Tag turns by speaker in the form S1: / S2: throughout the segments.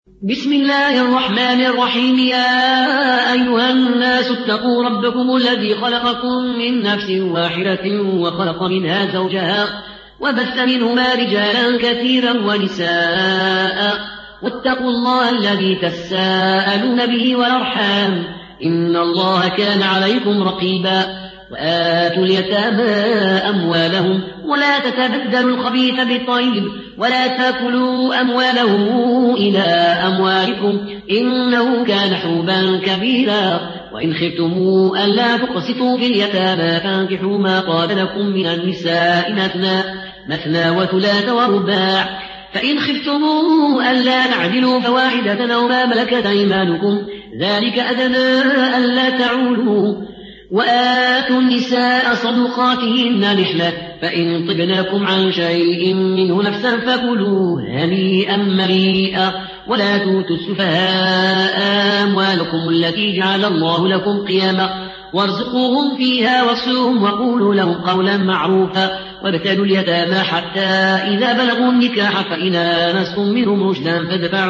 S1: بسم الله الرحمن الرحيم. يا أيها الناس اتقوا ربكم الذي خلقكم من نفس واحدة وخلق منها زوجها وبث منهما رجالا كثيرا ونساء واتقوا الله الذي تساءلون به والأرحام إن الله كان عليكم رقيبا. وآتوا اليتامى أموالهم ولا تتبدلوا الخبيث بالطيب ولا تاكلوا أموالهم إلى أموالكم إنه كان حوبا كبيرا. وإن خفتموا ألا تقسطوا في اليتامى فانكحوا ما طاب لكم من النساء مثنى وثلاث ورباع. فإن خفتموا ألا تعدلوا فواحدة أو ما ملكت أيمانكم ذلك أدنى ألا تعولوا. وآتوا النساء صدقاتهن نحلة فإن طبن لكم عن شيء منه نفسا فكلوه هنيئا مريئا. ولا توتوا السفهاء أموالكم التي جعل الله لكم قياما وارزقوهم فيها واكسوهم وقولوا لهم قولا معروفا. وابتلوا اليتامى حتى إذا بلغوا النكاح فإن آنستم منهم رشدا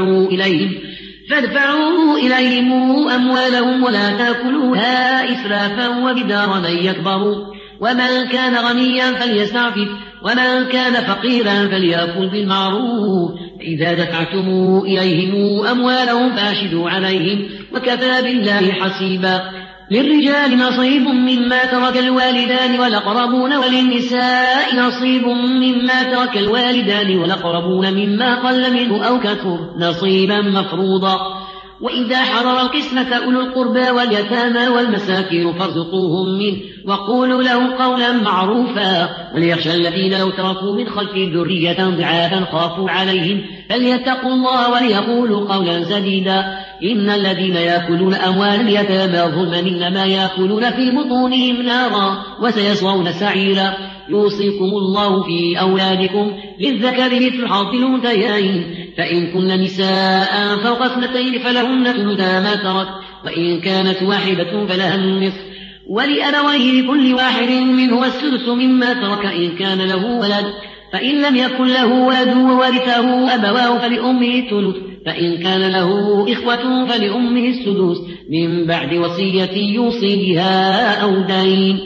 S1: فادفعوا إليهم أموالهم ولا تأكلوها إسرافا وبدارا أن يكبروا. ومن كان غنيا فليستعفف ومن كان فقيرا فليأكل بالمعروف. إذا دفعتم إليهم أموالهم فأشهدوا عليهم وكفى بالله حسيبا. للرجال نصيب مما ترك الوالدان والأقربون وللنساء نصيب مما ترك الوالدان والأقربون مما قل منه أو كثر نصيبا مفروضا. وإذا حضر القسمة أولو القربى واليتامى والمساكين فارزقوهم منه وقولوا لهم قولا معروفا. وليخشى الذين لو تركوا من خلفهم ذرية ضعافا خافوا عليهم فليتقوا الله وليقولوا قولا سديدا. إن الذين يأكلون أموال اليتامى ظلما إنما يأكلون في بطونهم نارا وسيصلون سعيرا. يوصيكم الله في أولادكم للذكر مثل حظ الأنثيين فإن كن نساء فوق اثنتين فلهن ثلثا ما ترك وإن كانت واحدة فلها النصف ولأبويه لكل واحد منهما السدس مما ترك إن كان له ولد فإن لم يكن له ولد وورثه أبواه فلأمه الثلث فإن كان له إخوة فلأمه السدس من بعد وصية يوصي بها أو دين.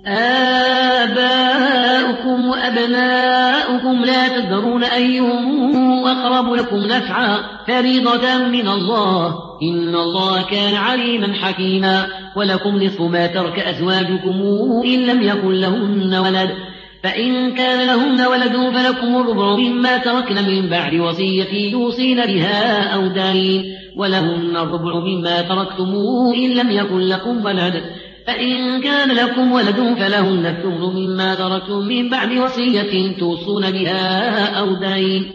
S1: آباؤكم وأبناؤكم لا تدرون أيهم أقرب لكم نفعا فريضة من الله إن الله كان عليما حكيما. ولكم نصف ما ترك أزواجكم إن لم يكن لهن ولد فإن كان لهن ولد فلكم الربع مما تركن من بعد وصية يوصين بها أو دين. ولهن الربع مما تركتم إن لم يكن لكم ولد فإن كان لكم ولد فلهن الثلث مما تركتم من بعد وصية توصون بها أو دين.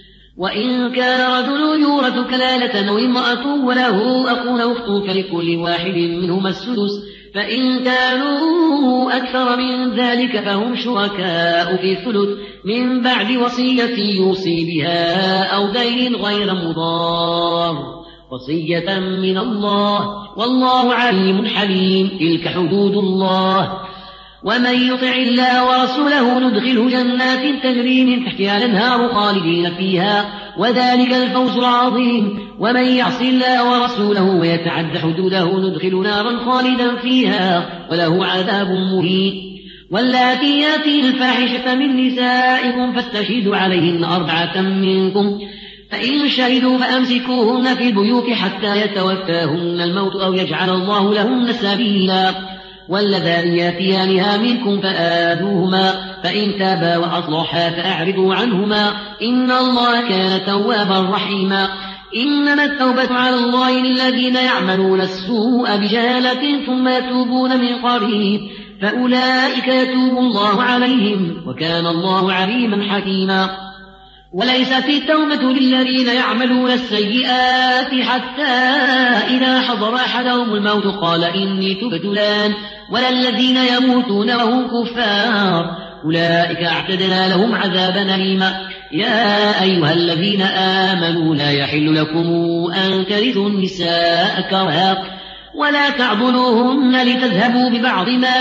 S1: وإن كان رجل يورث كلالة أو امرأة وله أخ أو أخت فلكل واحد منهما السدس فإن كانوا أكثر من ذلك فهم شركاء في الثلث من بعد وصية يوصي بها أو دين غير مضار وصية من الله والله عليم حليم. تلك حدود الله. ومن يطع الله ورسوله ندخله جنات تجري من تحتها الأنهار خالدين فيها وذلك الفوز العظيم. ومن يعص الله ورسوله ويتعد حدوده ندخل نارا خالدا فيها وله عذاب مهين. واللاتي ياتين الفاحشة من نسائكم فاستشهدوا عليهن 4 منكم فإن شهدوا فأمسكوهن في البيوت حتى يتوفاهن الموت أو يجعل الله لهن سبيلا. واللذان ياتيانها منكم فآذوهما فإن تابا وأصلحا فأعرضوا عنهما إن الله كان توابا رحيما. إنما التوبة على الله للذين يعملون السوء بجهالة ثم يتوبون من قريب فأولئك يتوب الله عليهم وكان الله عليما حكيما. وليست التوبة للذين يعملون السيئات حتى إذا حضر أحدهم الموت قال إني تبت الآن ولا الذين يموتون وهم كفار أولئك أعتدنا لهم عذابا أليما. يا أيها الذين آمنوا لا يحل لكم أن ترثوا النساء كرها ولا تعضلوهن لتذهبوا ببعض ما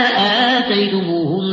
S1: آتيتموهن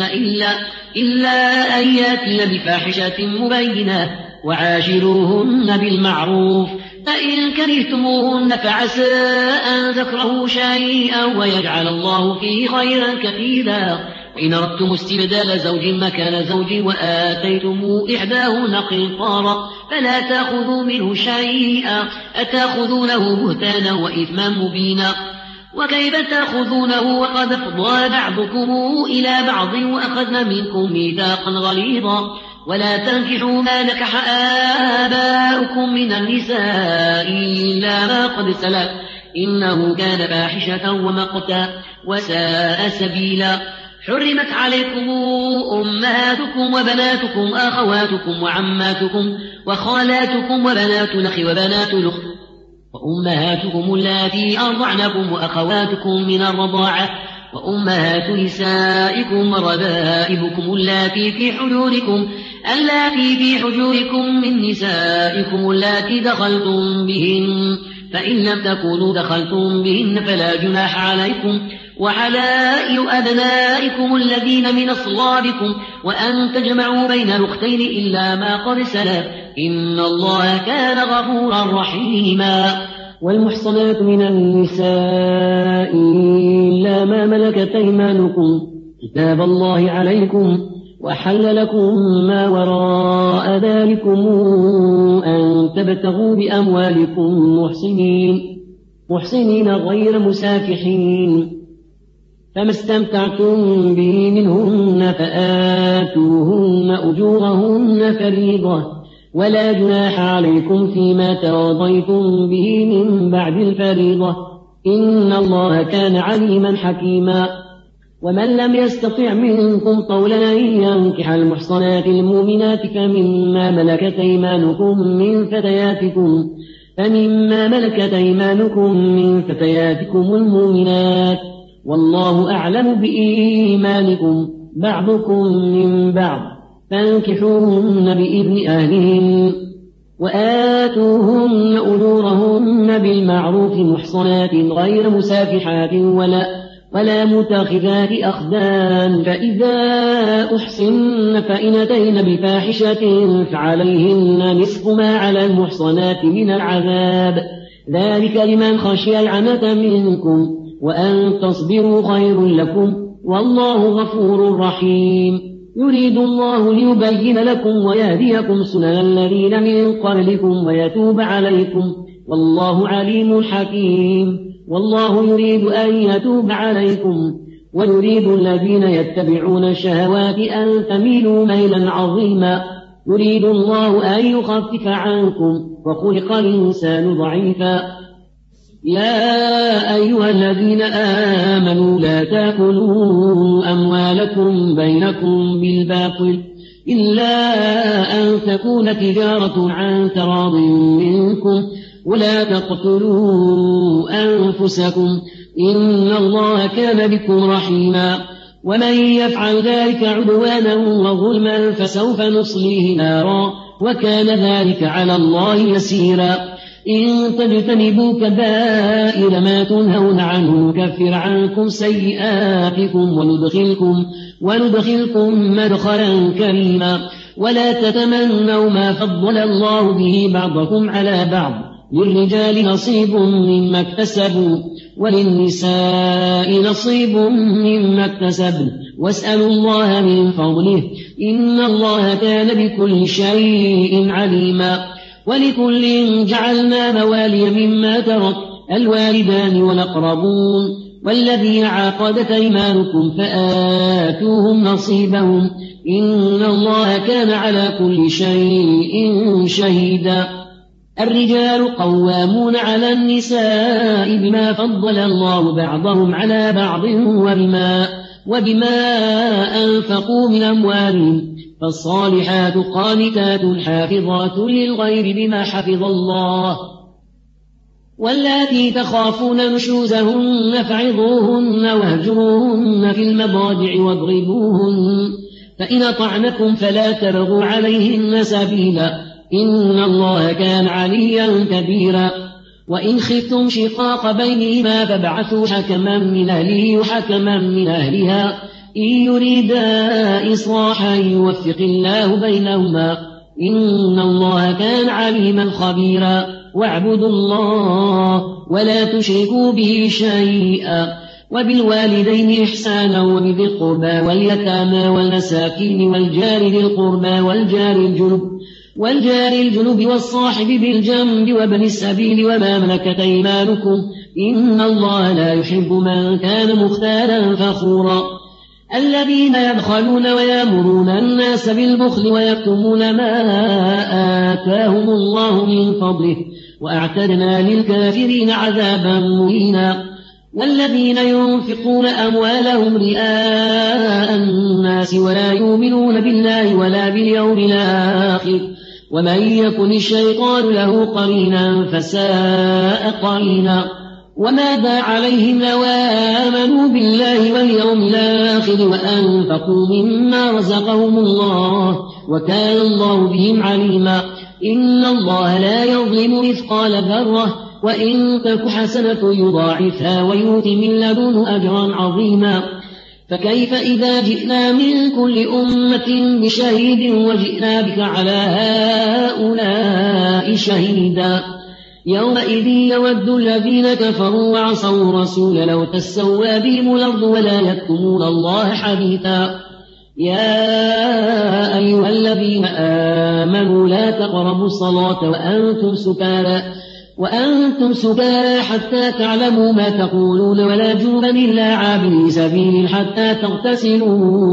S1: إلا أن ياتين بفاحشة مبينة وعاشروهن بالمعروف فإن كرهتموهن فعسى أن تكرهوا شيئا ويجعل الله فيه خيرا كثيرا. وإن أردتم استبدال زوج مكان زوج وآتيتم إحداهن قنطارا فلا تأخذوا منه شيئا أتأخذونه بهتانا وإثما مبينا. وكيف تأخذونه وقد أفضى بعضكم إلى بعض وأخذن منكم ميثاقا غليظا. ولا تنكحوا ما نكح آباؤكم من النساء إلا ما قد سلف إنه كان فاحشة ومقتا وساء سبيلا. حرمت عليكم أمهاتكم وبناتكم أخواتكم وعماتكم وخالاتكم وبنات الأخ وبنات الأخت وأمهاتكم اللاتي أرضعنكم وأخواتكم من الرضاعة وأمهات نسائكم وربائبكم اللاتي في حجوركم من نسائكم اللاتي دخلتم بهن فإن لم تكونوا دخلتم بهن فلا جناح عليكم. وحلائل أبنائكم الذين من أصلابكم وأن تجمعوا بين الأختين إلا ما قد سلف إن الله كان غفورا رحيما.
S2: والمحصنات من النساء إلا ما ملكت أيمانكم كتاب الله عليكم وحل لكم ما وراء ذلكم أن تبتغوا بأموالكم محسنين غير مسافحين. فما استمتعتم به منهن فآتوهن أجورهن فريضة ولا جناح عليكم فيما تراضيتم به من بعد الفريضة إن الله كان عليما حكيما. ومن لم يستطع منكم طولا أن ينكح المحصنات المؤمنات فمما ملكت أيمانكم من فتياتكم المؤمنات والله أعلم بإيمانكم بعضكم من بعض فانكحوهن بإذن أهلهن وآتوهن أجورهن بالمعروف محصنات غير مسافحات ولا متخذات أخدان. فإذا أحصن فإن أتين بفاحشة فعليهن نصف ما على المحصنات من العذاب ذلك لمن خشي العنة منكم وأن تصبروا خير لكم والله غفور رحيم. يريد الله ليبين لكم ويهديكم سنن الذين من قبلكم ويتوب عليكم والله عليم حكيم. والله يريد أن يتوب عليكم ويريد الذين يتبعون الشهوات أن تميلوا ميلا عظيما. يريد الله أن يخفف عنكم وخلق الإنسان ضعيفا. يا أيها الذين آمنوا لا تأكلوا أموالكم بينكم بالباطل إلا أن تكون تجارة عن تراض منكم ولا تقتلوا أنفسكم إن الله كان بكم رحيما. ومن يفعل ذلك عدوانا وظلما فسوف نصليه نارا وكان ذلك على الله يسيرا. إن تجتنبوا كبائر ما تنهون عنه نكفر عنكم سيئاتكم وندخلكم مدخلا كريما. ولا تتمنوا ما فضل الله به بعضكم على بعض للرجال نصيب مما اكتسبوا وللنساء نصيب مما اكتسبن واسألوا الله من فضله إن الله كان بكل شيء عليما. ولكل جعلنا موالي مما ترك الوالدان والأقربون والذين عقدت أيمانكم فآتوهم نصيبهم إن الله كان على كل شيء شهيدا. الرجال قوامون على النساء بما فضل الله بعضهم على بعض وبما أنفقوا من أموالهم فالصالحات قانتات حافظات للغيب بما حفظ الله. واللاتي تخافون نشوزهن فعظوهن واهجروهن في المضاجع واضربوهن فإن أطعنكم فلا تبغوا عليهن سبيلا إن الله كان عليا كبيرا. وإن خفتم شقاق بينهما فابعثوا حكما من أهله وحكما من أهلها إن يريدا إصلاحا يوفق الله بينهما إن الله كان عليما خبيرا. واعبدوا الله ولا تشركوا به شيئا وبالوالدين إحسانا وبذي القربى واليتامى والمساكين والجار ذي القربى والجار الجنب والصاحب بالجنب وابن السبيل وما ملكت أيمانكم إن الله لا يحب من كان مختالا فخورا الذين يبخلون ويأمرون الناس بالبخل ويكتمون ما آتاهم الله من فضله وأعتدنا للكافرين عذابا مهينا والذين ينفقون أموالهم رئاء الناس ولا يؤمنون بالله ولا باليوم الآخر ومن يكن الشيطان له قرينا فساء قرينا وماذا عليهم لو آمنوا بالله واليوم الآخر وأنفقوا مما رزقهم الله وكان الله بهم عليما إن الله لا يظلم مثقال ذرة وإن تك حسنة يضاعفها ويؤت من لدنه أجرا عظيما فكيف إذا جئنا من كل أمة بشهيد وجئنا بك على هؤلاء شهيدا يومئذ يود الذين كفروا وعصوا الرسول لو تسوى بهم الأرض ولا يكتمون الله حديثا يا أيها الذين آمنوا لا تقربوا الصلاة وأنتم سكارى حتى تعلموا ما تقولون ولا جنبا إلا عابري سبيل حتى تغتسلوا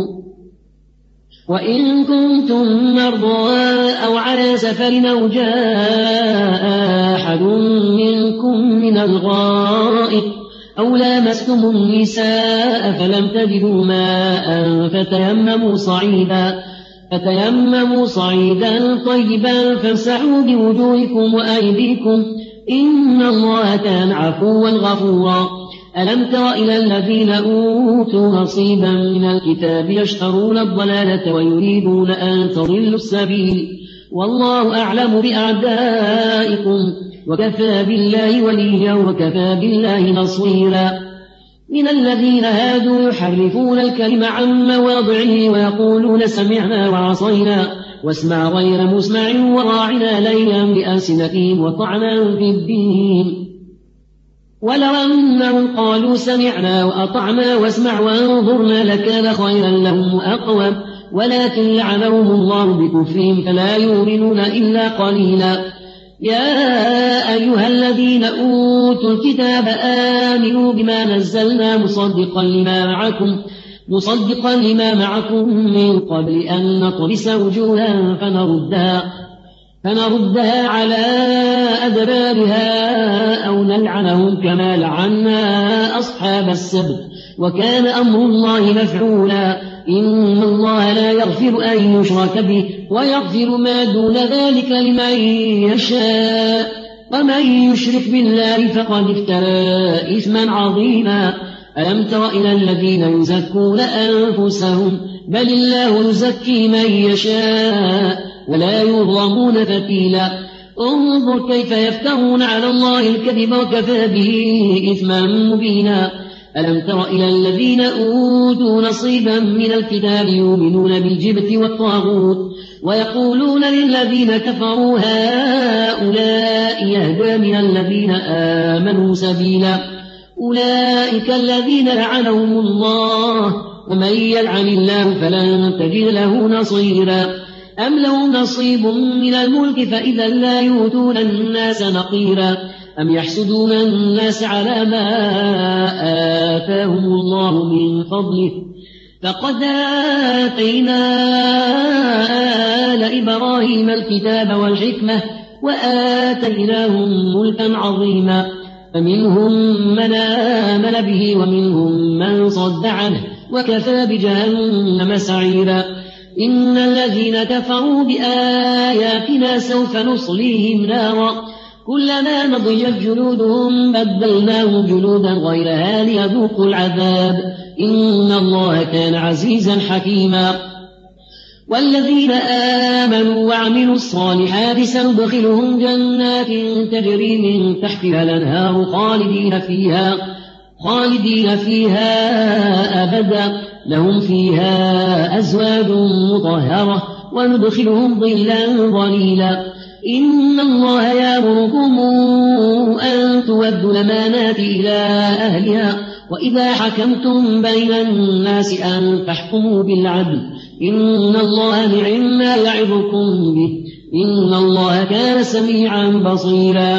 S2: وإن كنتم مرضى أو على سفر أو جاء أحد منكم من الغائط أو لامستم النساء فلم تجدوا ماء فتيمموا صعيدا طيبا فامسحوا بوجوهكم وأيديكم إن الله كان عفوا غفورا ألم تر إلى الذين أوتوا نصيبا من الكتاب يشترون الضلالة ويريدون أن تضلوا السبيل والله أعلم بأعدائكم وكفى بالله وليا وكفى بالله نصيرا من الذين هادوا يحرفون الكلم عن مواضعه ويقولون سمعنا وعصينا واسمع غير مسمع وراعنا ليلا بألسنتهم وطعنا في الدين ولو أنهم قالوا سمعنا وأطعنا واسمع وانظرنا لكان خيرا لهم وأقوم ولكن لعنهم الله بكفرهم فلا يؤمنون إلا قليلا يا أيها الذين أوتوا الكتاب آمنوا بما نزلنا مصدقا لما معكم من قبل أن نطمس وجوها فنردها على أدبارها أو نلعنهم كما لعنا أصحاب السبت وكان أمر الله مفعولا إن الله لا يغفر أن يشرك به ويغفر ما دون ذلك لمن يشاء ومن يشرك بالله فقد افترى إثما عظيما ألم تر إلى الذين يزكون أنفسهم بل الله يزكي من يشاء ولا يظلمون فتيلا انظر كيف يفترون على الله الكذب وكفى به إثما مبينا ألم تر إلى الذين أوتوا نصيبا من الكتاب يؤمنون بالجبت والطاغوت ويقولون للذين كفروا هؤلاء يهدى من الذين آمنوا سبيلا أولئك الذين لعنهم الله ومن يلعن الله فلن تجد له نصيرا أم لهم نصيب من الملك فإذا لا يؤتون الناس نقيرا أم يحسدون الناس على ما آتاهم الله من فضله فقد آتينا آل إبراهيم الكتاب والحكمة وآتيناهم ملكا عظيما فمنهم من آمن به ومنهم من صد عنه وكفى بجهنم سعيرا إن الذين كفروا بآياتنا سوف نصليهم نارا كلما نضجت جلودهم بدلناهم جلودا غيرها ليذوقوا العذاب إن الله كان عزيزا حكيما والذين آمنوا وعملوا الصالحات سندخلهم جنات تجري من تحتها الأنهار خالدين فيها أبدا لهم فيها أزواج مطهرة وندخلهم ظلا ظليلا إن الله يأمركم أن تودوا الأمانات إلى أهلها وإذا حكمتم بين الناس أن تحكموا بالعدل إن الله نعم ما يعظكم به إن الله كان سميعا بصيرا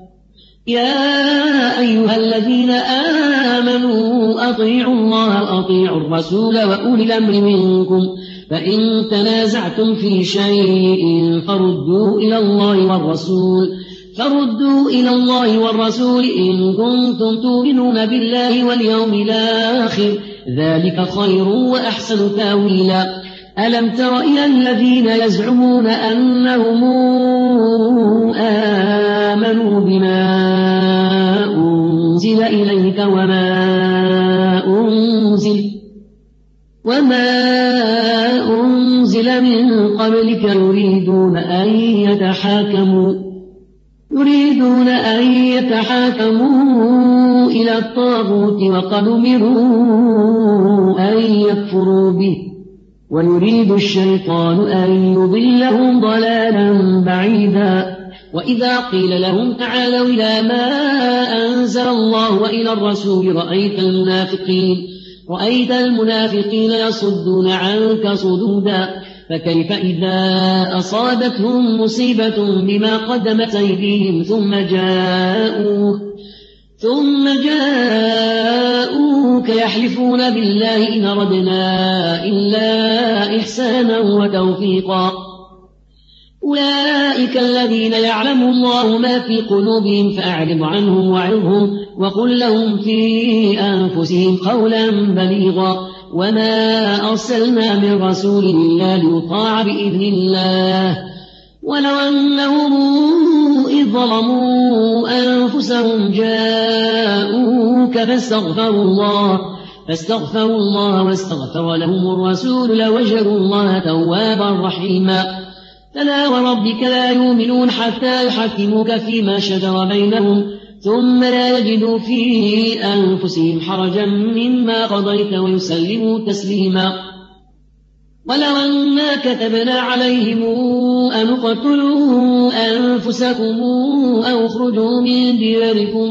S2: يا أيها الذين آمنوا أطيعوا الله وأطيعوا الرسول وأولي الأمر منكم فإن تنازعتم في شيء فردوه إلى الله والرسول إن كنتم تؤمنون بالله واليوم الآخر ذلك خير وأحسن تأويلا ألم تر إلى الذين يزعمون أنهم آمنوا بما أنزل إليك وما أنزل من قبلك يريدون أن يتحاكموا إلى الطاغوت وقد أمروا أن يكفروا به ويريد الشيطان أن يضلهم ضلالا بعيدا وإذا قيل لهم تعالوا إلى ما أنزل الله وإلى الرسول رأيت المنافقين يصدون عنك صدودا فكيف إذا أصابتهم مصيبة بما قدمت أيديهم ثم جاءوك يحلفون بالله إن أردنا إلا إحسانا وتوفيقا أولئك الذين يعلم الله ما في قلوبهم فأعرض عنهم وعظهم وقل لهم في أنفسهم قولا بليغا وما أرسلنا من رسول إلا ليطاع بإذن الله ولو أنهم إذ ظلموا أنفسهم جاءوك فاستغفروا الله واستغفر لهم الرسول لوجدوا الله توابا رحيما فلا وربك لا يؤمنون حتى يحكموك فيما شجر بينهم ثم لا يجدوا في أنفسهم حرجا مما قضيت ويسلموا تسليما ولو أنا كتبنا عليهم أن اقتلوا أنفسكم أو اخرجوا من دياركم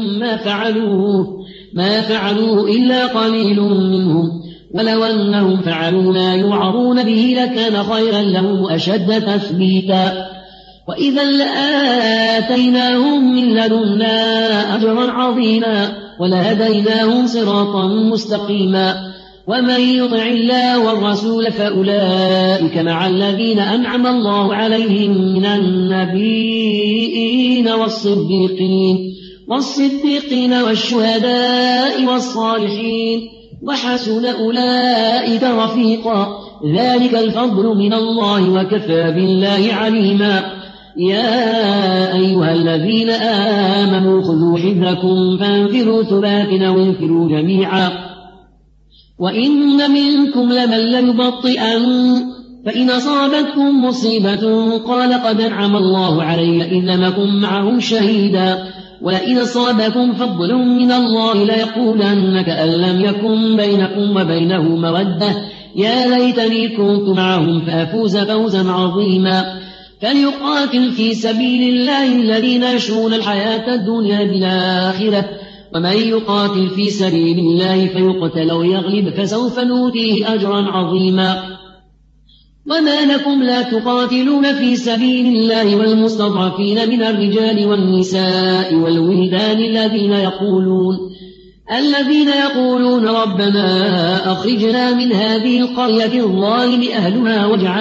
S2: ما فعلوه إلا قليل منهم ولو أنهم فعلوا ما يوعظون به لكان خيرا لهم وأشد تثبيتا وإذا لآتيناهم من لدنا أجرا عظيما ولهديناهم صراطا مستقيما ومن يطع الله والرسول فأولئك مع الذين أنعم الله عليهم من النبيين والصديقين والشهداء والصالحين وحسن أولئك رفيقا ذلك الفضل من الله وكفى بالله عليما يا أيها الذين آمنوا خذوا حذركم فانفروا ثبات أو انفروا جميعا وإن منكم لمن ليبطئن فإن أصابتكم مصيبة قال قد أنعم الله علي إذ لم أكن معهم شهيدا ولئن أصابكم فضل من الله ليقولن كأن لم يكن بينكم وبينه مودة يا ليتني كنت معهم فأفوز فوزا عظيما فليقاتل في سبيل الله الذين يشرون الحياة الدنيا بالآخرة ومن يقاتل في سبيل الله فيقتل أو يغلب فسوف نؤتيه أجرا عظيما وما لكم لا تقاتلون في سبيل الله والمستضعفين من الرجال والنساء والولدان الذين يقولون ربنا أخرجنا من هذه القرية الظالم أهلها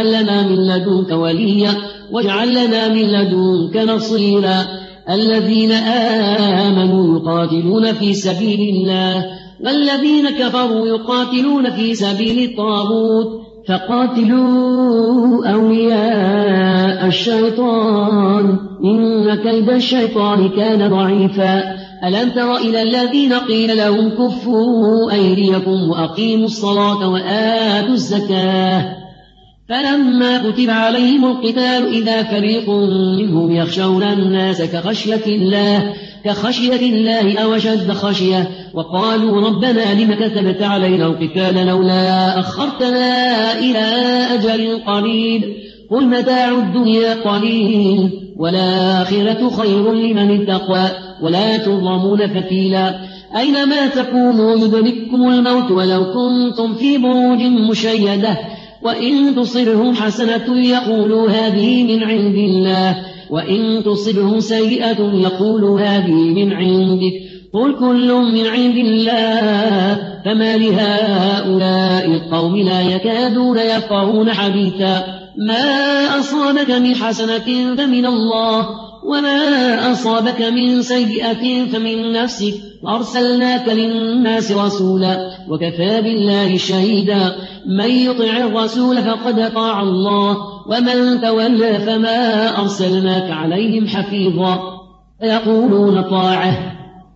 S2: واجعل لنا من لدنك نصيرا الذين آمنوا يقاتلون في سبيل الله والذين كفروا يقاتلون في سبيل الطاغوت فقاتلوا أولياء الشيطان إن كيد الشيطان كان ضعيفا ألم تر إلى الذين قيل لهم كفوا أيديكم وأقيموا الصلاة وآتوا الزكاة فلما كتب عليهم القتال إذا فريق منهم يخشون الناس كخشية الله أو أشد خشية وقالوا ربنا لم كتبت علينا القتال لولا أخرتنا إلى أجل قريب قل متاع الدنيا قليل والآخرة خير لمن اتقى ولا تظلمون فتيلا أينما تكونوا يدرككم الموت ولو كنتم في بروج مشيدة وإن تصبهم حسنة يقولوا هذه من عند الله وإن تصبهم سيئة يقولوا هذه من عندك قل كل من عند الله فما لهؤلاء القوم لا يكادون يفقهون حديثا ما أصابك من حسنة فمن الله وما أصابك من سيئة فمن نفسك أرسلناك للناس رسولا وكفى بالله شهيدا من يطع الرسول فقد أطاع الله ومن تولى فما أرسلناك عليهم حفيظا فيقولون طاعة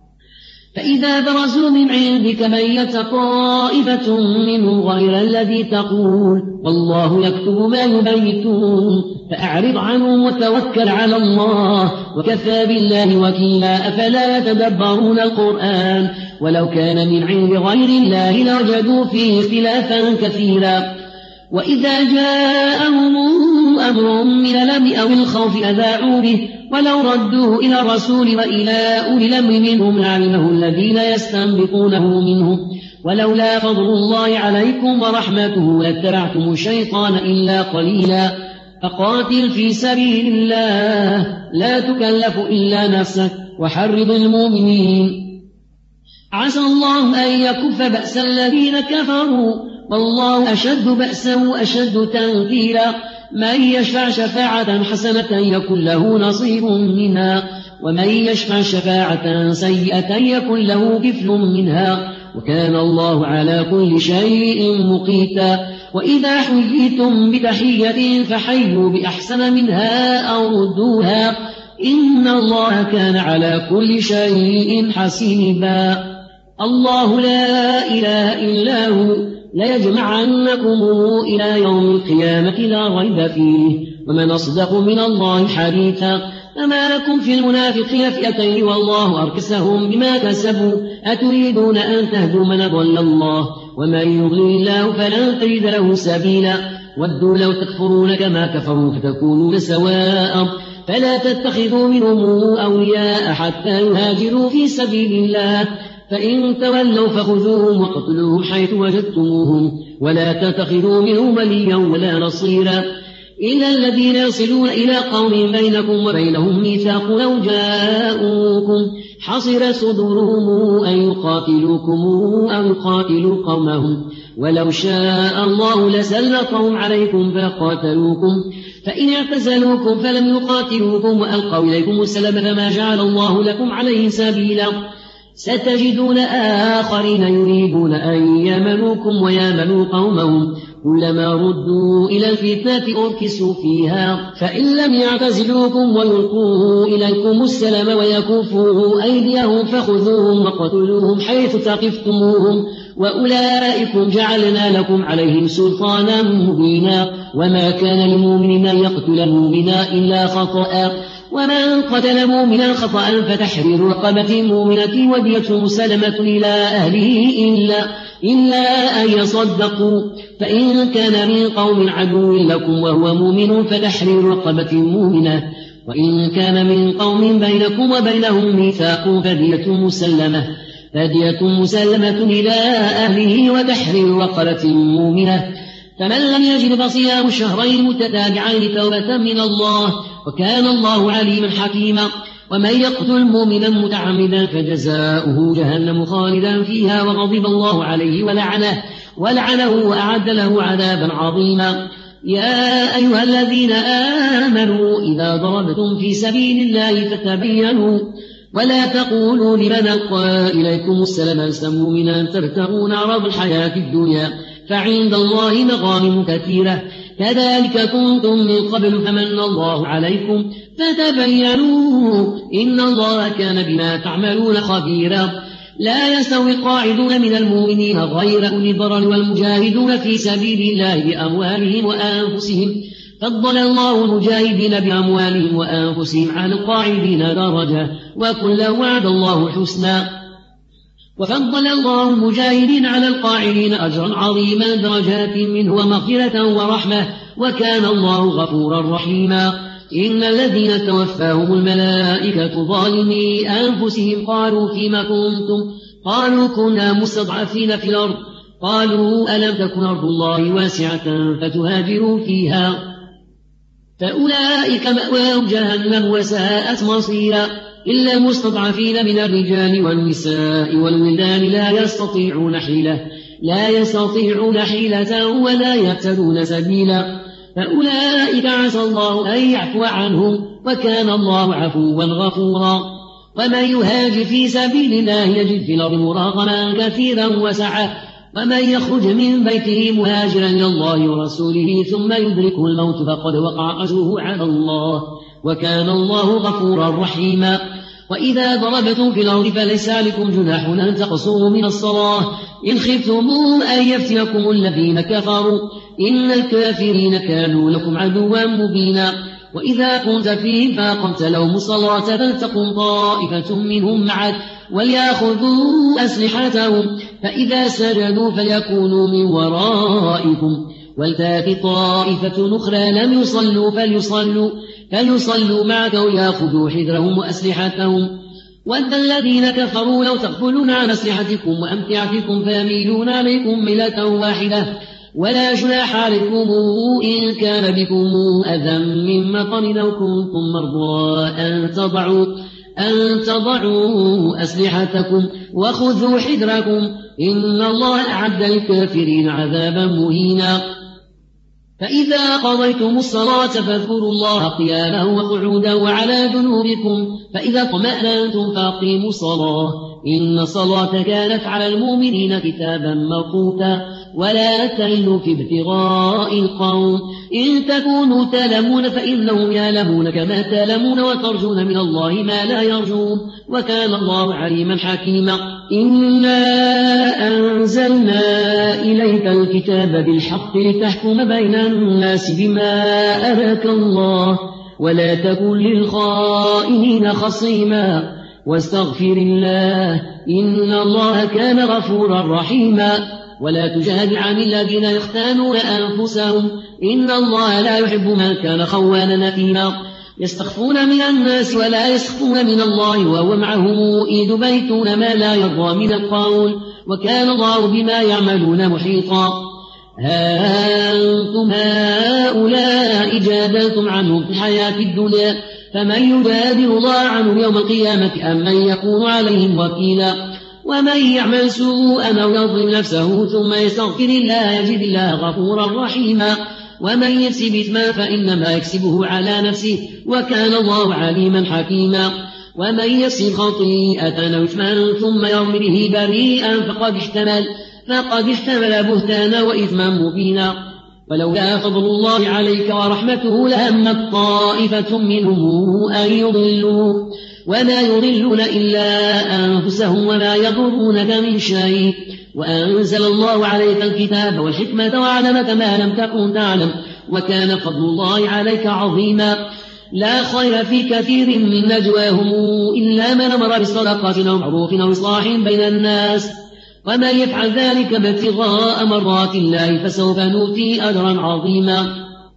S2: فإذا برزوا من عندك ميت طائفة منهم غير الذي تقول والله يكتب ما يبيتون فأعرض عنهم وتوكل على الله وكفى بالله وكيلا أفلا يتدبرون القرآن ولو كان من عند غير الله لوجدوا فيه اختلافا كثيرا وإذا جاءهم أمر من الأمن أو الخوف أذاعوا به ولو ردوه إلى الرسول وإلى أولي الأمر منهم لعلمه الذين يستنبطونه منهم ولولا فضل الله عليكم ورحمته لاتبعتم الشيطان إلا قليلا فقاتل في سبيل الله لا تكلف إلا نفسك وحرض المؤمنين عسى الله أن يكف بأس الذين كفروا والله أشد بأسا وأشد تنكيلا من يشفع شفاعة حسنة يكن له نصيب منها ومن يشفع شفاعة سيئة يكن له كفل منها وكان الله على كل شيء مقيتا وإذا حييتم بتحية فحيوا بأحسن منها أو ردوها إن الله كان على كل شيء حسيبا الله لا إله إلا هو ليجمعنكم إلى يوم القيامة لا ريب فيه ومن أصدق من الله حديثا فما لكم في المنافقين فئتين والله أركسهم بما كسبوا أتريدون أن تهدوا من ضل الله ومن يضلل الله فلن تجد له سبيلا ودوا لو تكفرون كما كفروا فتكونون سواء فلا تتخذوا منهم أولياء حتى يهاجروا في سبيل الله فإن تولوا فخذوهم وقتلوهم حيث وجدتموهم ولا تتخذوا منهم وليا ولا نصيرا إلا الذين يصلون إلى قوم بينكم وبينهم ميثاق لو جاءوكم حصر صدورهم أن يقاتلوكم أو يقاتلوا قومهم ولو شاء الله لسلطهم عليكم فقاتلوكم فإن اعتزلوكم فلم يقاتلوكم وألقوا إليكم السلام فما جعل الله لكم عليه سبيلا ستجدون آخرين يريدون أن يمنوكم ويامنوا قومهم كلما ردوا إلى الفتنة أركسوا فيها فإن لم يعتزلوكم ويلقوا إليكم السلام ويكفوا أيديهم فخذوهم وقتلوهم حيث ثقفتموهم وأولئكم جعلنا لكم عليهم سلطانا مبينا وما كان لمؤمن أن يقتل مؤمنا إلا خطأ ومن قتل مؤمنا خطأ فتحرير رقبة مؤمنة ودية مسلمة إلى أهله إلا أن يصدقوا فإن كان من قوم عدو لكم وهو مؤمن فتحرير رقبة مؤمنة وإن كان من قوم بينكم وبينهم ميثاق فدية مسلمة إلى أهله وتحرير رقبة مؤمنة فمن لم يجد فصيام شهرين متتابعين توبة من الله وكان الله عليما حكيما ومن يقتل مؤمنا متعمدا فجزاؤه جهنم خالدا فيها وغضب الله عليه ولعنه وأعد له عذابا عظيما يا أيها الذين آمنوا إذا ضربتم في سبيل الله فتبينوا ولا تقولوا لمن ألقى إليكم السلام لست مؤمنا تبتغون عرض الحياة الدنيا فعند الله مغانم كثيرة كذلك كنتم من قبل فمن الله عليكم فتبينوا إن الله كان بما تعملون خبيرا لا يستوي القاعدون من المؤمنين غير أولي الضرر والمجاهدون في سبيل الله بأموالهم وأنفسهم فضل الله المجاهدين بأموالهم وأنفسهم على القاعدين درجة وكلا وعد الله الحسنى وفضل الله المجاهدين على القاعدين أجرا عظيما درجات منه ومغفرة ورحمة وكان الله غفورا رحيما. إن الذين توفاهم الملائكة ظالمي أنفسهم قالوا فيما كنتم قالوا كنا مستضعفين في الأرض قالوا ألم تكن أرض الله واسعة فتهاجروا فيها فأولئك مأواهم جهنم وساءت مصيرا إلا المستضعفين من الرجال والنساء والولدان لا يستطيعون حيلة ولا يهتدون سبيلا فأولئك عسى الله أن يعفو عنهم وكان الله عفوا غفورا. ومن يهاجر في سبيل الله يجد في الأرض مراغما كثيرا وسعة ومن يخرج من بيته مهاجرا إلى الله ورسوله ثم يدركه الموت فقد وقع أجره على الله وكان الله غفورا رحيما. وإذا ضربتم في الأرض فليس عليكم جناح أن تقصروا من الصلاة إن خفتم أن يفتنكم الذين كفروا إن الكافرين كانوا لكم عدوا مبينا. وإذا كنت فيهم فأقمت لهم الصلاة فلتقم طائفة منهم معك وليأخذوا أسلحتهم فإذا سجدوا فليكونوا من ورائكم ولتأت طائفة أخرى لم يصلوا فليصلوا معك ويأخذوا حذرهم وأسلحتهم ود الذين كفروا لو تغفلون عن أسلحتكم وأمتعتكم فيميلون عليكم ميلة واحدة ولا جناح عليكم إن كان بكم أذى من مطر أو كنتم مرضى أن تضعوا أسلحتكم وخذوا حذركم إن الله أعد للكافرين عذابا مهينا. فإذا قضيتم الصلاة فاذكروا الله قياما وقعودا وعلى جنوبكم فإذا اطمأننتم فأقيموا الصلاة إن الصلاة كانت على المؤمنين كتابا موقوتا ولا تهنوا في ابتغاء القوم إن تكونوا تألمون فإنهم يألمون كما تألمون وترجون من الله ما لا يرجون وكان الله عليما حكيما. إنا أنزلنا إليك الكتاب بالحق لتحكم بين الناس بما أراك الله ولا تكن للخائنين خصيما واستغفر الله إن الله غفان غفورا رحيما. ولا تجادل عن الذين يختانون أنفسهم إن الله لا يحب من كان خوانا نثيما يستخفون من الناس ولا يسخفون من الله وهو معهم إذ يبيتون ما لا يرضى من القول وكان الله بما يعملون محيطا. ها أنتم هؤلاء جادلتم عنهم في الحياة الدنيا فمن يجادل الله عنهم يوم القيامة أم من يكون عليهم وكيلا. ومن يعمل سوءا أو يظلم نفسه ثم يستغفر الله يجد الله غفورا رحيما. ومن يكسب إثما فإنما يكسبه على نفسه وكان الله عليما حكيما. ومن يكسب خطيئة أو إثما ثم يرم به بريئا فقد احتمل بهتانا وإثما مبينا. ولولا فضل الله عليك ورحمته لهمت طائفة منهم أن يضلوا وما يضلون إلا أنفسهم وما يضرونك من شيء وأنزل الله عليك الكتاب والحكمة وعلمك ما لم تكن تعلم وكان فضل الله عليك عظيما. لا خير في كثير من نجواهم إلا من أمر بالصدقة أو معروف أو إصلاح بين الناس ومن يفعل ذلك ابتغاء مرضات الله فسوف نؤتيه أجرا عظيما.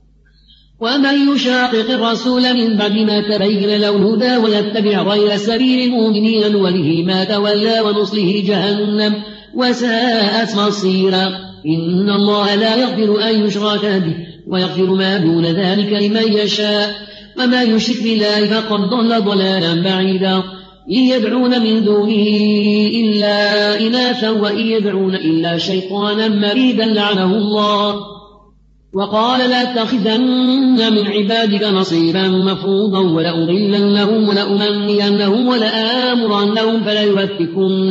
S2: ومن يشاقق الرسول من بعد ما تبين له الهدى ويتبع غير سبيل المؤمنين نوله ما تولى ونصله جهنم وساءت مصيرا. إن الله لا يغفر أن يشرك به ويغفر ما دون ذلك لمن يشاء ومن يشرك بالله فقد ضل ضلالا بعيدا. إن يدعون من دونه إلا إناثا وإن يدعون إلا شيطانا مريدا لعنه الله وقال لأتخذن من عبادك نصيبا مفروضا ولأضلنهم ولأمنينهم ولآمرنهم فليبتكن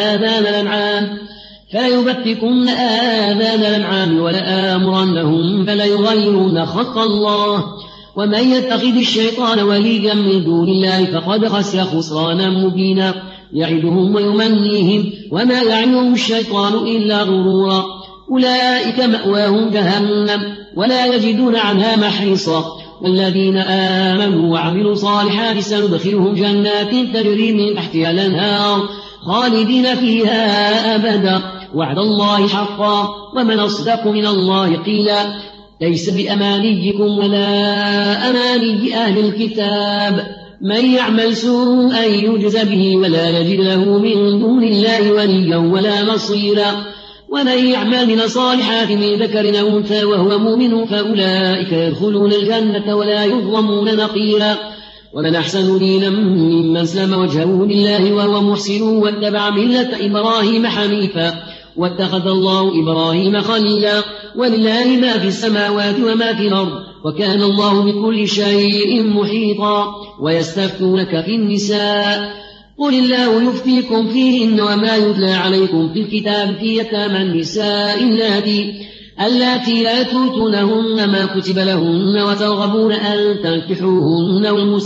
S2: آذان الأنعام ولآمرنهم فليغيرن خلق الله ومن يتخذ الشيطان وليا من دون الله فقد خسر خسرانا مبينا. يعدهم ويمنيهم وما يعدهم الشيطان إلا غرورا. أولئك مأواهم جهنم ولا يجدون عنها محيصا. والذين آمنوا وعملوا الصالحات سندخلهم جنات تجري من تحتها الأنهار خالدين فيها أبدا وعد الله حقا ومن أصدق من الله قيلا ليس بأمانيكم ولا أماني أهل الكتاب من يعمل سوءا يجز به ولا يجد له من دون الله وليا ولا نصيرا ومن يعمل من الصالحات من ذكر أو أنثى وهو مؤمن فأولئك يدخلون الجنة ولا يظلمون نقيرا ومن أحسن دينا ممن أسلم وجهه لله وهو محسن واتبع ملة إبراهيم حنيفا واتخذ الله إبراهيم خليلا ولله ما في السماوات وما في الأرض وكان الله بكل شيء محيطا ويستفتونك في النساء قل الله يفتيكم فيهن وما يتلى عليكم في الكتاب في يتامى النساء اللاتي لا تؤتونهن ما كتب لهن وترغبون أن تنكحوهن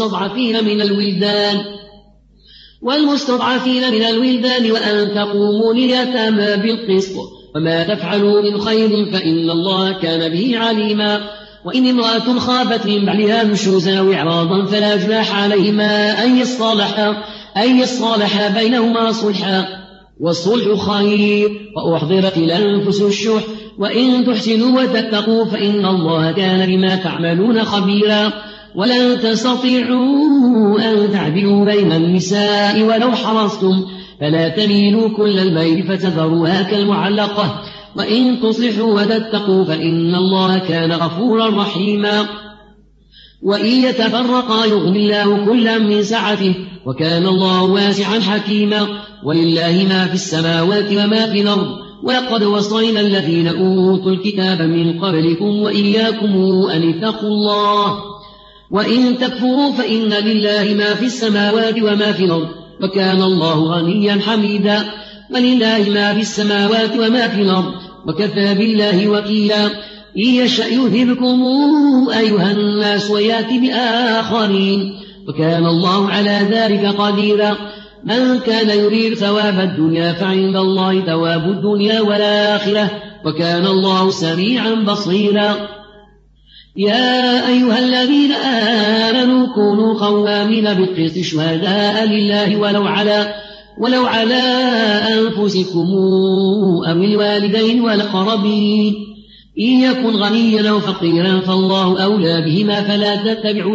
S2: والمستضعفين من الولدان وأن تقوموا لليتامى بالقسط وما تفعلوا من خير فإن الله كان به عليما وإن امرأة خافت من بعلها نشوزا وإعراضا فلا جناح عليهما أن يصالحا بينهما صلحا والصلح خير وأحضرت الأنفس الشح وإن تحسنوا وتتقوا فإن الله كان بما تعملون خبيرا ولن تستطيعوا أن تعدلوا بين النساء ولو حرصتم فلا تميلوا كل الميل فتذروها كالمعلقة وإن تصلحوا وتتقوا فإن الله كان غفورا رحيما وإن يتفرقا يغني الله كلا من سعته وكان الله واسعا حكيما ولله ما في السماوات وما في الأرض ولقد وصينا الذين أوتوا الكتاب من قبلكم وإياكم أن اتقوا الله وإن تكفروا فإن لله ما في السماوات وما في الأرض وكان الله غنيا حميدا ولله ما في السماوات وما في الأرض وكفى بالله وكيلا إن يشأ يذهبكم أيها الناس ويأتي بآخرين وكان الله على ذلك قديرا من كان يريد ثواب الدنيا فعند الله ثواب الدنيا والآخرة وكان الله سميعا بصيرا يا أيها الذين آمنوا كونوا قوامين بالقسط شهداء لله ولو على أنفسكم أو الوالدين والأقربين إن يكن غنيا أو فقيرا فالله أولى بهما فلا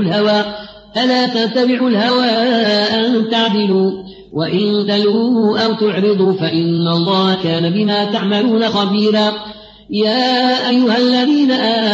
S2: تتبعوا الهوى أن تعدلوا وإن تلووا أو تعرضوا فإن الله كان بما تعملون خبيرا يا أيها الذين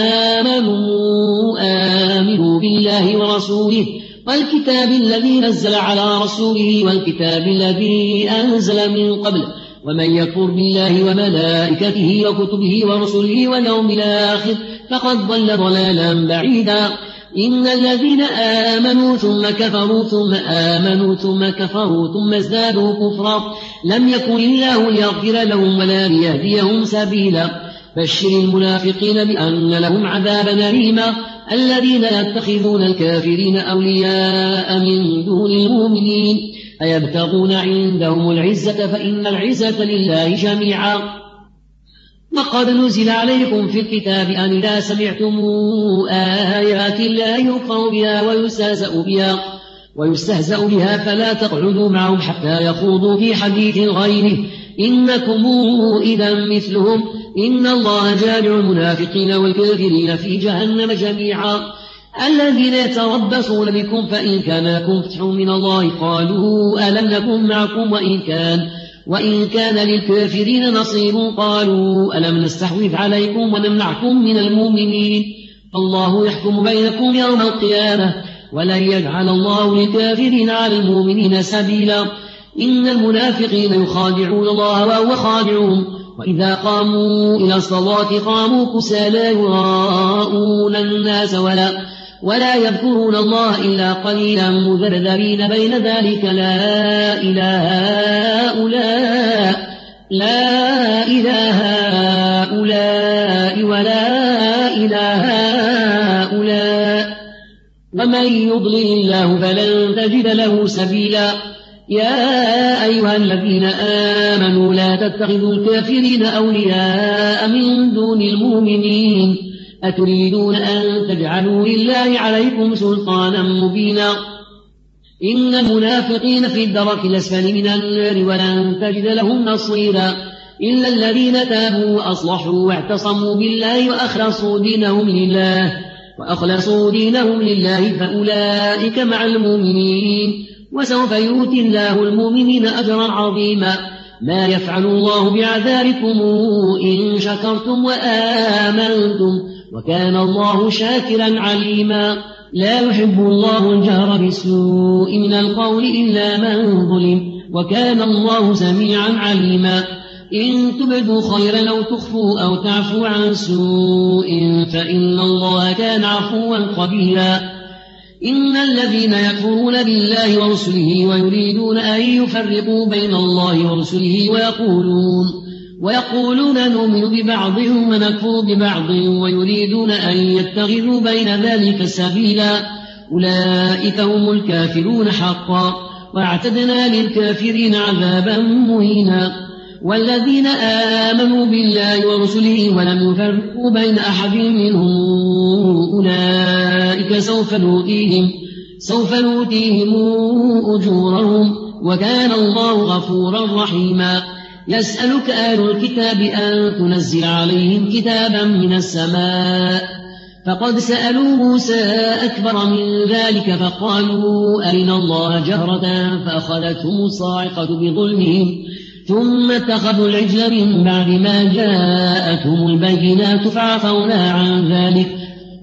S2: آمنوا بالله ورسوله والكتاب الذي نزل على رسوله والكتاب الذي أنزل من قبل ومن يكفر بالله وملائكته وكتبه ورسله واليوم الآخر فقد ضل ضلالا بعيدا إن الذين آمنوا ثم كفروا ثم آمنوا ثم كفروا ثم ازدادوا كفرا لم يكن الله ليغفر لهم ولا ليهديهم سبيلا بشر المنافقين بأن لهم عذابا أليما الذين يتخذون الكافرين أولياء من دون المؤمنين أيبتغون عندهم العزة فإن العزة لله جميعا وقد نزل عليكم في الكتاب أن إذا سمعتم آيات الله يكفر بها ويستهزأ بها فلا تقعدوا معهم حتى يخوضوا في حديث غيره إنكم إذا مثلهم إن الله جامع المنافقين والكافرين في جهنم جميعا الذين يتربصون بكم فإن كان لكم فتح من الله قالوا ألم نكن معكم وإن كان للكافرين نصيب قالوا ألم نستحوذ عليكم ونمنعكم من المؤمنين الله يحكم بينكم يوم القيامة ولن يجعل الله للكافرين على المؤمنين سبيلا إن المنافقين يخادعون الله وهو خادعهم وإذا قاموا إلى الصلاة قاموا كسالى يراءون الناس ولا يذكرون الله إلا قليلا مذبذبين بين ذلك لا إله هؤلاء ولا إله هؤلاء ومن يضلل الله فلن تجد له سبيلا يا أيها الذين آمنوا لا تتخذوا الكافرين أولياء من دون المؤمنين أتريدون أن تجعلوا لله عليكم سلطانا مبينا إن المنافقين في الدرك الأسفل من النار ولن تجد لهم نصيرا إلا الذين تابوا وأصلحوا واعتصموا بالله وأخلصوا دينهم لله فأولئك مع المؤمنين وسوف يؤتي الله المؤمنين أجرا عظيما ما يفعل الله بعذابكم إن شكرتم وآمنتم وكان الله شاكرا عليما لا يحب الله الجهر بالسوء من القول إلا من ظلم وكان الله سميعا عليما إن تبدوا خيرا أو تخفوا أو تعفوا عن سوء فإن الله كان عفوا قديرا إن الذين يكفرون بالله ورسله ويريدون أن يفرقوا بين الله ورسله ويقولون نؤمن ببعض ونكفر ببعض ويريدون أن يتخذوا بين ذلك سبيلا أولئك هم الكافرون حقا واعتدنا للكافرين عذابا مهينا والذين آمنوا بالله ورسله ولم يفرقوا بين أحد منهم أولئك سوف نؤتيهم أجورهم وكان الله غفورا رحيما يسألك أهل الكتاب أن تنزل عليهم كتابا من السماء فقد سألوا موسى أكبر من ذلك فقالوا أرنا الله جهرة فأخذتهم الصاعقة بظلمهم ثم اتخذوا العجل من بعد ما جاءتهم البينات فعفونا عن ذلك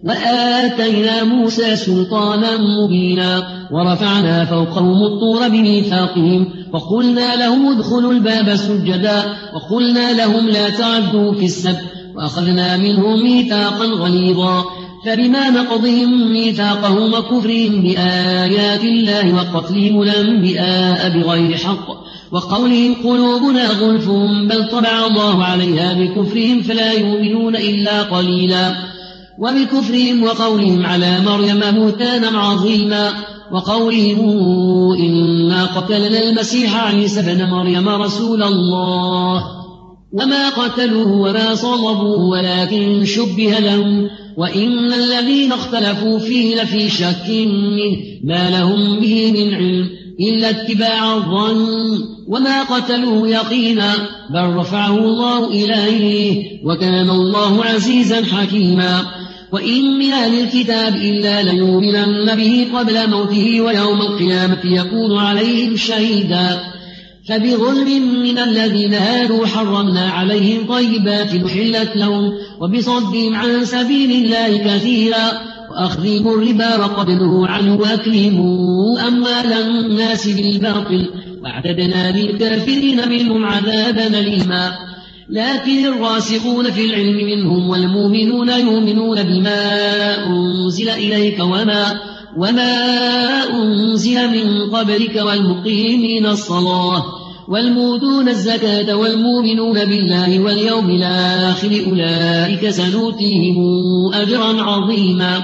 S2: وآتينا موسى سلطانا مبينا ورفعنا فوقهم الطور بميثاقهم وقلنا لهم ادخلوا الباب سجدا وقلنا لهم لا تعدوا في السبت وأخذنا منهم ميثاقا غليظا فبما نقضهم ميثاقهم وكفرهم بآيات الله وقتلهم الأنبياء بغير حق وقولهم قلوبنا غلف بل طبع الله عليها بكفرهم فلا يؤمنون إلا قليلا وبكفرهم وقولهم على مريم بهتانا عظيما وقولهم إنا قتلنا المسيح عيسى ابن مريم رسول الله وما قتلوه وما صلبوه ولكن شبه لهم وإن الذين اختلفوا فيه لفي شك منه ما لهم به من علم إلا اتباع الظن وما قتلوه يقينا بل رفعه الله إليه وكان الله عزيزا حكيما وإن من أهل الكتاب إلا ليؤمنن به قبل موته ويوم القيامة يكون عليهم شهيدا فبظلم من الذين هادوا حرمنا عليهم طيبات أحلت لهم وبصدهم عن سبيل الله كثيرا وأخذهم الربا وقد نهوا عنه وأكلهم أموال الناس بالباطل واعتدنا للكافرين منهم عذابا أليما لكن الراسخون في العلم منهم والمؤمنون يؤمنون بما أنزل إليك وما أنزل من قبلك والمقيمين الصلاة والمؤتون الزكاة والمؤمنون بالله واليوم الآخر أولئك سنؤتيهم أجرا عظيما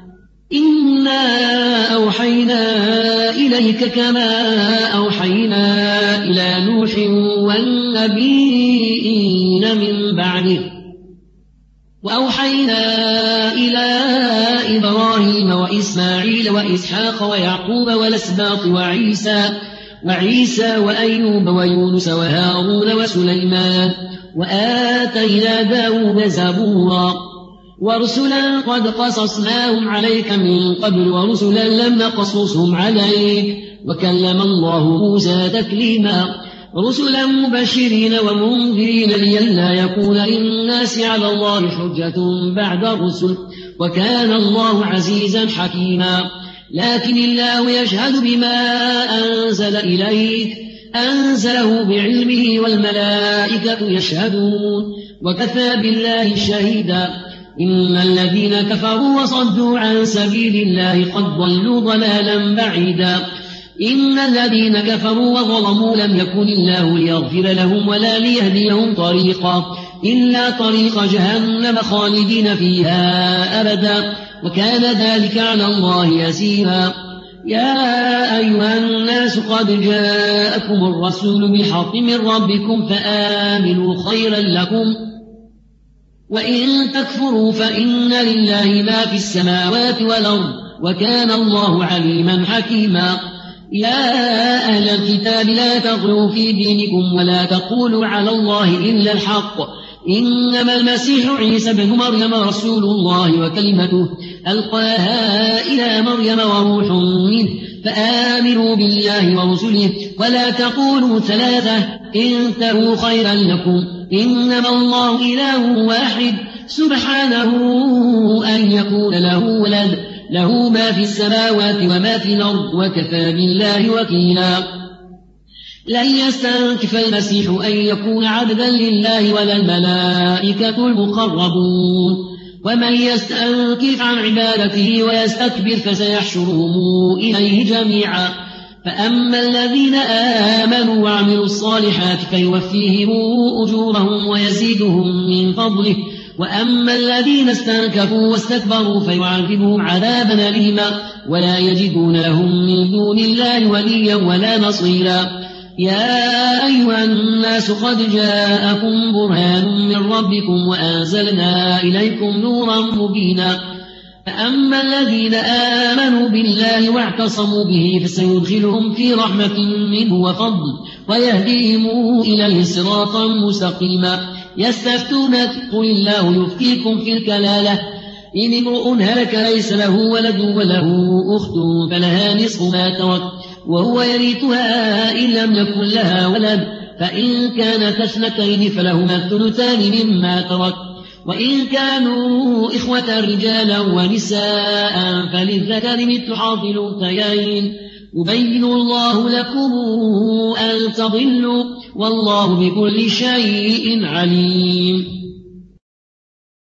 S2: إنا أوحينا إليك كما أوحينا إلى نوح والنبيين من بعده وأوحينا إلى إبراهيم وإسماعيل وإسحاق ويعقوب والأسباط وعيسى وأيوب ويونس وهارون وسليمان وآتينا داود زبورا ورسلا قد قصصناهم عليك من قبل ورسلا لم نقصصهم عليك وكلم الله موسى تكليما رسلا مبشرين ومنذرين لئلا يكون للناس على الله حجة بعد الرسل وكان الله عزيزا حكيما لكن الله يشهد بما أنزل إليك أنزله بعلمه والملائكة يشهدون وكفى بالله شهيدا إن الذين كفروا وصدوا عن سبيل الله قد ضلوا ضلالا بعيدا إن الذين كفروا وظلموا لم يكن الله ليغفر لهم ولا ليهديهم طريقا إلا طريق جهنم خالدين فيها أبدا وكان ذلك على الله يسيرا يا أيها الناس قد جاءكم الرسول بالحق من ربكم فآمنوا خيرا لكم وإن تكفروا فإن لله ما في السماوات والأرض وكان الله عليما حكيما يا أهل الكتاب لا تغلوا في دينكم ولا تقولوا على الله إلا الحق إنما المسيح عيسى بن مريم رسول الله وكلمته ألقاها إلى مريم وروح منه فآمنوا بالله ورسله ولا تقولوا ثلاثة انتهوا خيرا لكم إنما الله إله واحد سبحانه أن يكون له ولد له ما في السماوات وما في الأرض وكفى بالله وكيلا لن يستنكف المسيح أن يكون عبدا لله ولا الملائكة المقربون ومن يستنكف عن عبادته ويستكبر فسيحشرهم إليه جميعا فأما الذين آمنوا وعملوا الصالحات فيوفيهم أجورهم ويزيدهم من فضله وأما الذين استنكفوا واستكبروا فيعذبهم عذابا أليما ولا يجدون لهم من دون الله وليا ولا نصيرا يا أيها الناس قد جاءكم برهان من ربكم وأنزلنا إليكم نورا مبينا فأما الذين آمنوا بالله واعتصموا به فسيدخلهم في رحمة منه وفضل ويهديهم إليه صراطا مستقيما يستفتونك قل الله يفتيكم في الكلالة إن امرؤ هلك ليس له ولد وله أخت فلها نصف ما ترك وهو يرثها إن لم يكن لها ولد فإن كانت اثنتين فلهما الثلثان مما ترك وإن كانوا إخوة رجالا ونساء فللذكر مثل حظ الأنثيين يبين الله لكم أن تضلوا والله بكل شيء عليم